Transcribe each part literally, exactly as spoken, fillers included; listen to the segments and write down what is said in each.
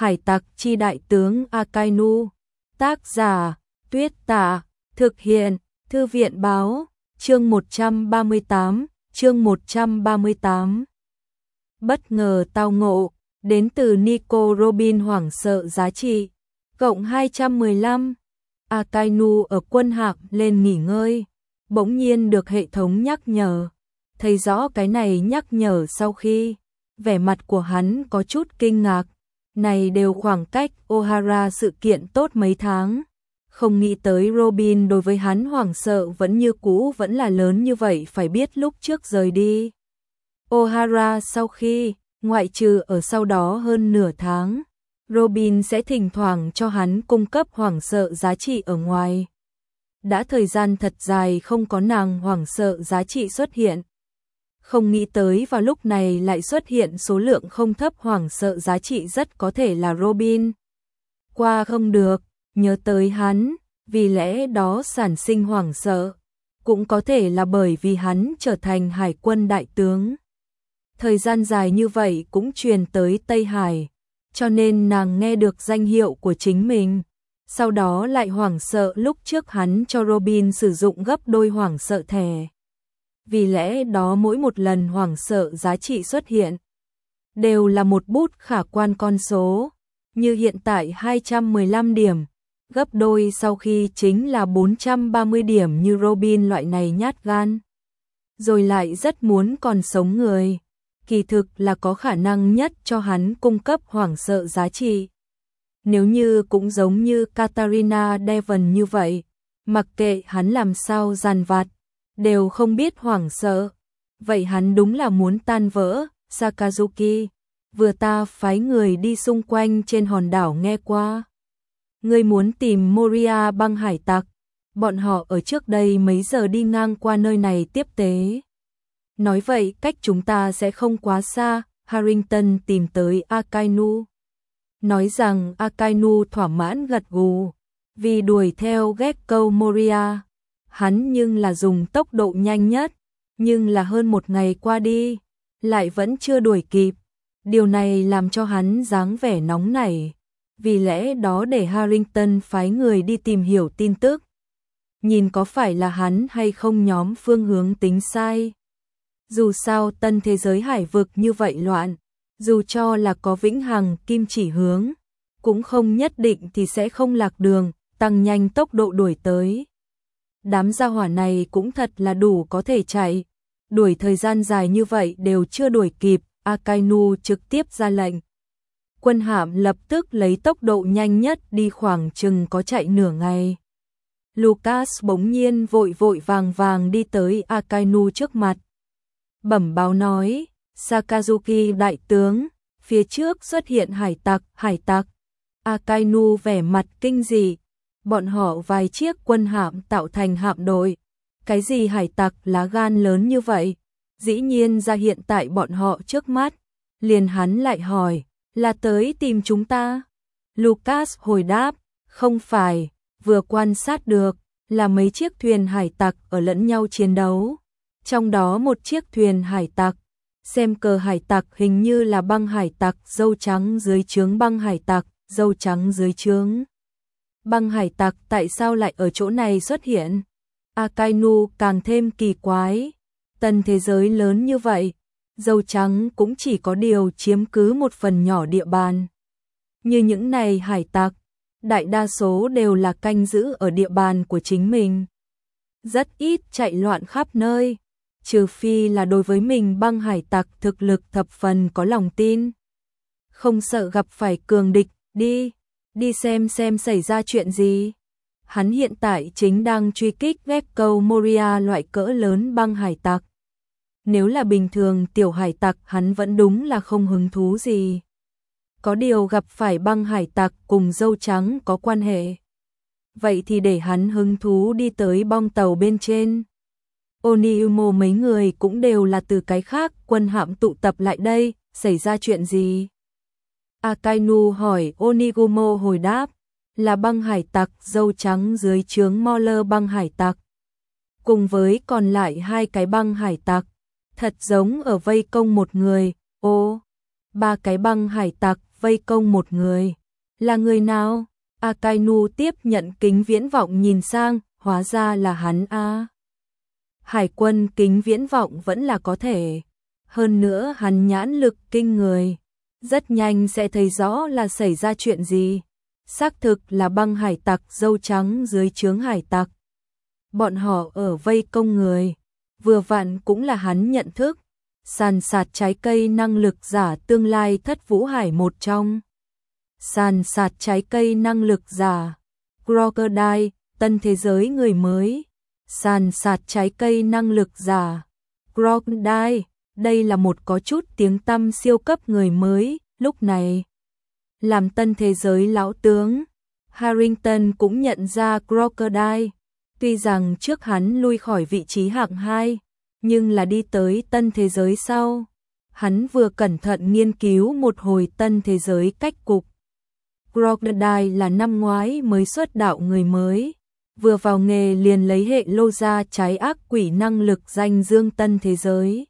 Hải tặc chi đại tướng Akainu. Tác giả Tuyết Tạ. Thực hiện Thư viện báo. Chương một trăm ba mươi tám. Chương một trăm ba mươi tám. Bất ngờ tao ngộ. Đến từ Nico Robin hoảng sợ giá trị. Cộng hai trăm mười lăm. Akainu ở quân hạm lên nghỉ ngơi. Bỗng nhiên được hệ thống nhắc nhở. Thấy rõ cái này nhắc nhở sau khi. Vẻ mặt của hắn có chút kinh ngạc. Này đều khoảng cách Ohara sự kiện tốt mấy tháng. Không nghĩ tới Robin đối với hắn hoảng sợ vẫn như cũ vẫn là lớn như vậy, phải biết lúc trước rời đi Ohara sau khi, ngoại trừ ở sau đó hơn nửa tháng, Robin sẽ thỉnh thoảng cho hắn cung cấp hoảng sợ giá trị ở ngoài. Đã thời gian thật dài không có nàng hoảng sợ giá trị xuất hiện. Không nghĩ tới vào lúc này lại xuất hiện số lượng không thấp hoảng sợ giá trị, rất có thể là Robin. Qua không được, nhớ tới hắn, vì lẽ đó sản sinh hoảng sợ. Cũng có thể là bởi vì hắn trở thành hải quân đại tướng. Thời gian dài như vậy cũng truyền tới Tây Hải, cho nên nàng nghe được danh hiệu của chính mình. Sau đó lại hoảng sợ lúc trước hắn cho Robin sử dụng gấp đôi hoảng sợ thẻ. Vì lẽ đó mỗi một lần hoảng sợ giá trị xuất hiện đều là một bút khả quan con số, như hiện tại hai trăm mười lăm điểm, gấp đôi sau khi chính là bốn trăm ba mươi điểm. Như Robin loại này nhát gan, rồi lại rất muốn còn sống người, kỳ thực là có khả năng nhất cho hắn cung cấp hoảng sợ giá trị. Nếu như cũng giống như Katarina Devon như vậy, mặc kệ hắn làm sao giàn vặt, đều không biết hoảng sợ, vậy hắn đúng là muốn tan vỡ. Sakazuki, vừa ta phái người đi xung quanh trên hòn đảo nghe qua. Ngươi muốn tìm Moria băng hải tặc, bọn họ ở trước đây mấy giờ đi ngang qua nơi này tiếp tế. Nói vậy cách chúng ta sẽ không quá xa. Harrington tìm tới Akainu. Nói rằng Akainu thỏa mãn gật gù, vì đuổi theo Gekko Moria. Hắn nhưng là dùng tốc độ nhanh nhất, nhưng là hơn một ngày qua đi, lại vẫn chưa đuổi kịp. Điều này làm cho hắn dáng vẻ nóng nảy, vì lẽ đó để Harrington phái người đi tìm hiểu tin tức. Nhìn có phải là hắn hay không nhóm phương hướng tính sai. Dù sao tân thế giới hải vực như vậy loạn, dù cho là có vĩnh hằng kim chỉ hướng, cũng không nhất định thì sẽ không lạc đường, tăng nhanh tốc độ đuổi tới. Đám gia hỏa này cũng thật là đủ có thể chạy, đuổi thời gian dài như vậy đều chưa đuổi kịp. Akainu trực tiếp ra lệnh. Quân hạm lập tức lấy tốc độ nhanh nhất đi, khoảng chừng có chạy nửa ngày. Lucas bỗng nhiên vội vội vàng vàng đi tới Akainu trước mặt. Bẩm báo nói, Sakazuki đại tướng, phía trước xuất hiện hải tặc, hải tặc. Akainu vẻ mặt kinh dị. Bọn họ vài chiếc quân hạm tạo thành hạm đội. Cái gì hải tặc lá gan lớn như vậy? Dĩ nhiên ra hiện tại bọn họ trước mắt. Liền hắn lại hỏi, là tới tìm chúng ta? Lucas hồi đáp, không phải, vừa quan sát được, là mấy chiếc thuyền hải tặc ở lẫn nhau chiến đấu. Trong đó một chiếc thuyền hải tặc, xem cờ hải tặc hình như là băng hải tặc dâu trắng dưới trướng băng hải tặc, dâu trắng dưới trướng băng hải tặc, tại sao lại ở chỗ này xuất hiện? Akainu càng thêm kỳ quái. Tân thế giới lớn như vậy, dâu trắng cũng chỉ có điều chiếm cứ một phần nhỏ địa bàn. Như những này hải tặc, đại đa số đều là canh giữ ở địa bàn của chính mình. Rất ít chạy loạn khắp nơi, trừ phi là đối với mình băng hải tặc thực lực thập phần có lòng tin. Không sợ gặp phải cường địch, đi, đi xem xem xảy ra chuyện gì. Hắn hiện tại chính đang truy kích Gekko Moria loại cỡ lớn băng hải tặc. Nếu là bình thường tiểu hải tặc hắn vẫn đúng là không hứng thú gì. Có điều gặp phải băng hải tặc cùng dâu trắng có quan hệ, vậy thì để hắn hứng thú đi tới bong tàu bên trên. Oniumo mấy người cũng đều là từ cái khác quân hạm tụ tập lại đây, xảy ra chuyện gì? Akainu hỏi. Onigumo hồi đáp, là băng hải tặc dâu trắng dưới trướng Moller băng hải tặc, cùng với còn lại hai cái băng hải tặc, thật giống ở vây công một người. Ô, ba cái băng hải tặc vây công một người. Là người nào? Akainu tiếp nhận kính viễn vọng nhìn sang, hóa ra là hắn a. Hải quân kính viễn vọng vẫn là có thể. Hơn nữa hắn nhãn lực kinh người. Rất nhanh sẽ thấy rõ là xảy ra chuyện gì. Xác thực là băng hải tặc dâu trắng dưới trướng hải tặc. Bọn họ ở vây công người. Vừa vặn cũng là hắn nhận thức. Sàn sạt trái cây năng lực giả tương lai thất vũ hải một trong. Sàn sạt trái cây năng lực giả. Crocodile, tân thế giới người mới. Sàn sạt trái cây năng lực giả. Crocodile, đây là một có chút tiếng tăm siêu cấp người mới, lúc này. Làm tân thế giới lão tướng, Harrington cũng nhận ra Crocodile. Tuy rằng trước hắn lui khỏi vị trí hạng hai, nhưng là đi tới tân thế giới sau. Hắn vừa cẩn thận nghiên cứu một hồi tân thế giới cách cục. Crocodile là năm ngoái mới xuất đạo người mới. Vừa vào nghề liền lấy hệ lô ra trái ác quỷ năng lực danh dương tân thế giới.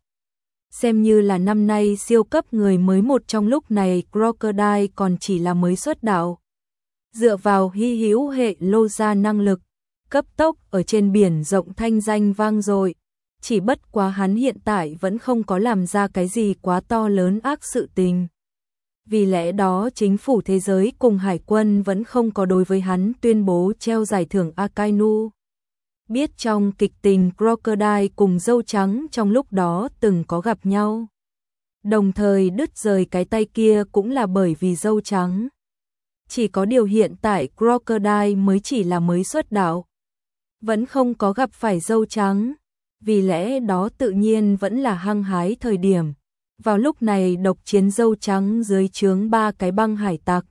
Xem như là năm nay siêu cấp người mới một trong lúc này Crocodile còn chỉ là mới xuất đạo. Dựa vào hy hữu hệ lô ra năng lực, cấp tốc ở trên biển rộng thanh danh vang dội. Chỉ bất quá hắn hiện tại vẫn không có làm ra cái gì quá to lớn ác sự tình. Vì lẽ đó chính phủ thế giới cùng hải quân vẫn không có đối với hắn tuyên bố treo giải thưởng Akainu. Biết trong kịch tình Crocodile cùng dâu trắng trong lúc đó từng có gặp nhau. Đồng thời đứt rời cái tay kia cũng là bởi vì dâu trắng. Chỉ có điều hiện tại Crocodile mới chỉ là mới xuất đạo. Vẫn không có gặp phải dâu trắng. Vì lẽ đó tự nhiên vẫn là hăng hái thời điểm. Vào lúc này độc chiến dâu trắng dưới trướng ba cái băng hải tặc.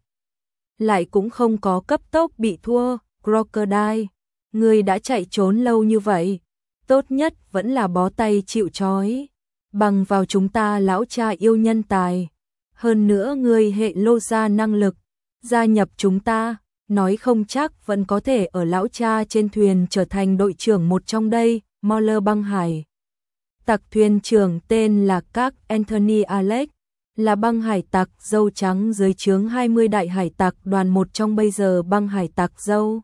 Lại cũng không có cấp tốc bị thua. Crocodile, ngươi đã chạy trốn lâu như vậy. Tốt nhất vẫn là bó tay chịu trói. Bằng vào chúng ta lão cha yêu nhân tài. Hơn nữa ngươi hệ lô ra năng lực. Gia nhập chúng ta, nói không chắc vẫn có thể ở lão cha trên thuyền trở thành đội trưởng một trong đây. Mauler băng hải tặc thuyền trưởng tên là Các Anthony Alex, là băng hải tặc dâu trắng dưới trướng hai mươi đại hải tặc đoàn một trong bây giờ băng hải tặc dâu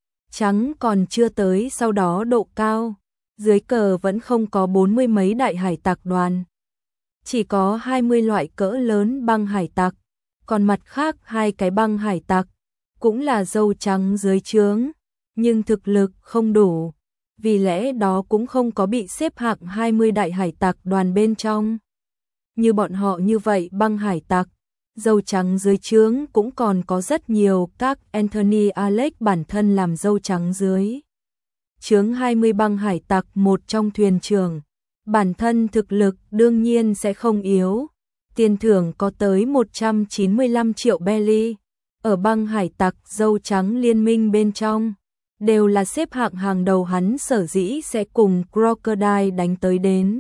trắng còn chưa tới sau đó độ cao, dưới cờ vẫn không có bốn mươi mấy đại hải tặc đoàn. Chỉ có hai mươi loại cỡ lớn băng hải tặc, còn mặt khác hai cái băng hải tặc, cũng là dâu trắng dưới trướng, nhưng thực lực không đủ. Vì lẽ đó cũng không có bị xếp hạng hai mươi đại hải tặc đoàn bên trong. Như bọn họ như vậy băng hải tặc, dâu trắng dưới trướng cũng còn có rất nhiều. Các Anthony Alex bản thân làm dâu trắng dưới trướng hai mươi băng hải tặc một trong thuyền trưởng. Bản thân thực lực đương nhiên sẽ không yếu. Tiền thưởng có tới một trăm chín mươi lăm triệu belly. Ở băng hải tặc dâu trắng liên minh bên trong. Đều là xếp hạng hàng đầu hắn sở dĩ sẽ cùng Crocodile đánh tới đến.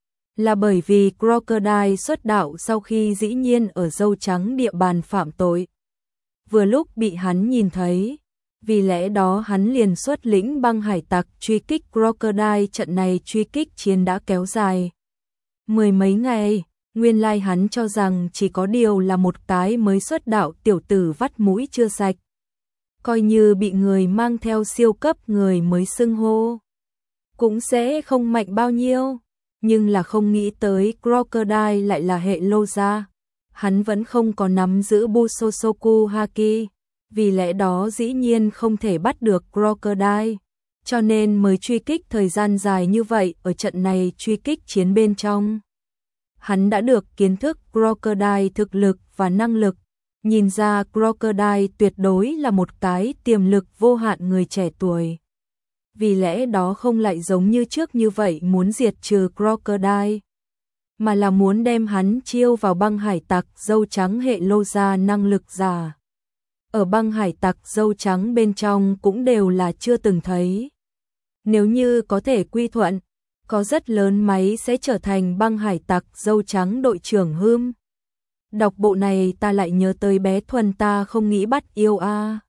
Là bởi vì Crocodile xuất đạo sau khi dĩ nhiên ở dâu trắng địa bàn phạm tội. Vừa lúc bị hắn nhìn thấy. Vì lẽ đó hắn liền xuất lĩnh băng hải tặc truy kích Crocodile. Trận này truy kích chiến đã kéo dài mười mấy ngày. Nguyên lai hắn cho rằng chỉ có điều là một cái mới xuất đạo tiểu tử vắt mũi chưa sạch. Coi như bị người mang theo siêu cấp người mới xưng hô, cũng sẽ không mạnh bao nhiêu. Nhưng là không nghĩ tới Crocodile lại là hệ lô ra. Hắn vẫn không có nắm giữ Busosoku Haki. Vì lẽ đó dĩ nhiên không thể bắt được Crocodile. Cho nên mới truy kích thời gian dài như vậy ở trận này truy kích chiến bên trong. Hắn đã được kiến thức Crocodile thực lực và năng lực. Nhìn ra Crocodile tuyệt đối là một cái tiềm lực vô hạn người trẻ tuổi. Vì lẽ đó không lại giống như trước như vậy muốn diệt trừ Crocodile, mà là muốn đem hắn chiêu vào băng hải tặc dâu trắng hệ lô ra năng lực giả. Ở băng hải tặc dâu trắng bên trong cũng đều là chưa từng thấy. Nếu như có thể quy thuận, có rất lớn máy sẽ trở thành băng hải tặc dâu trắng đội trưởng Hươm. Đọc bộ này ta lại nhớ tới bé Thuần ta không nghĩ bắt yêu a.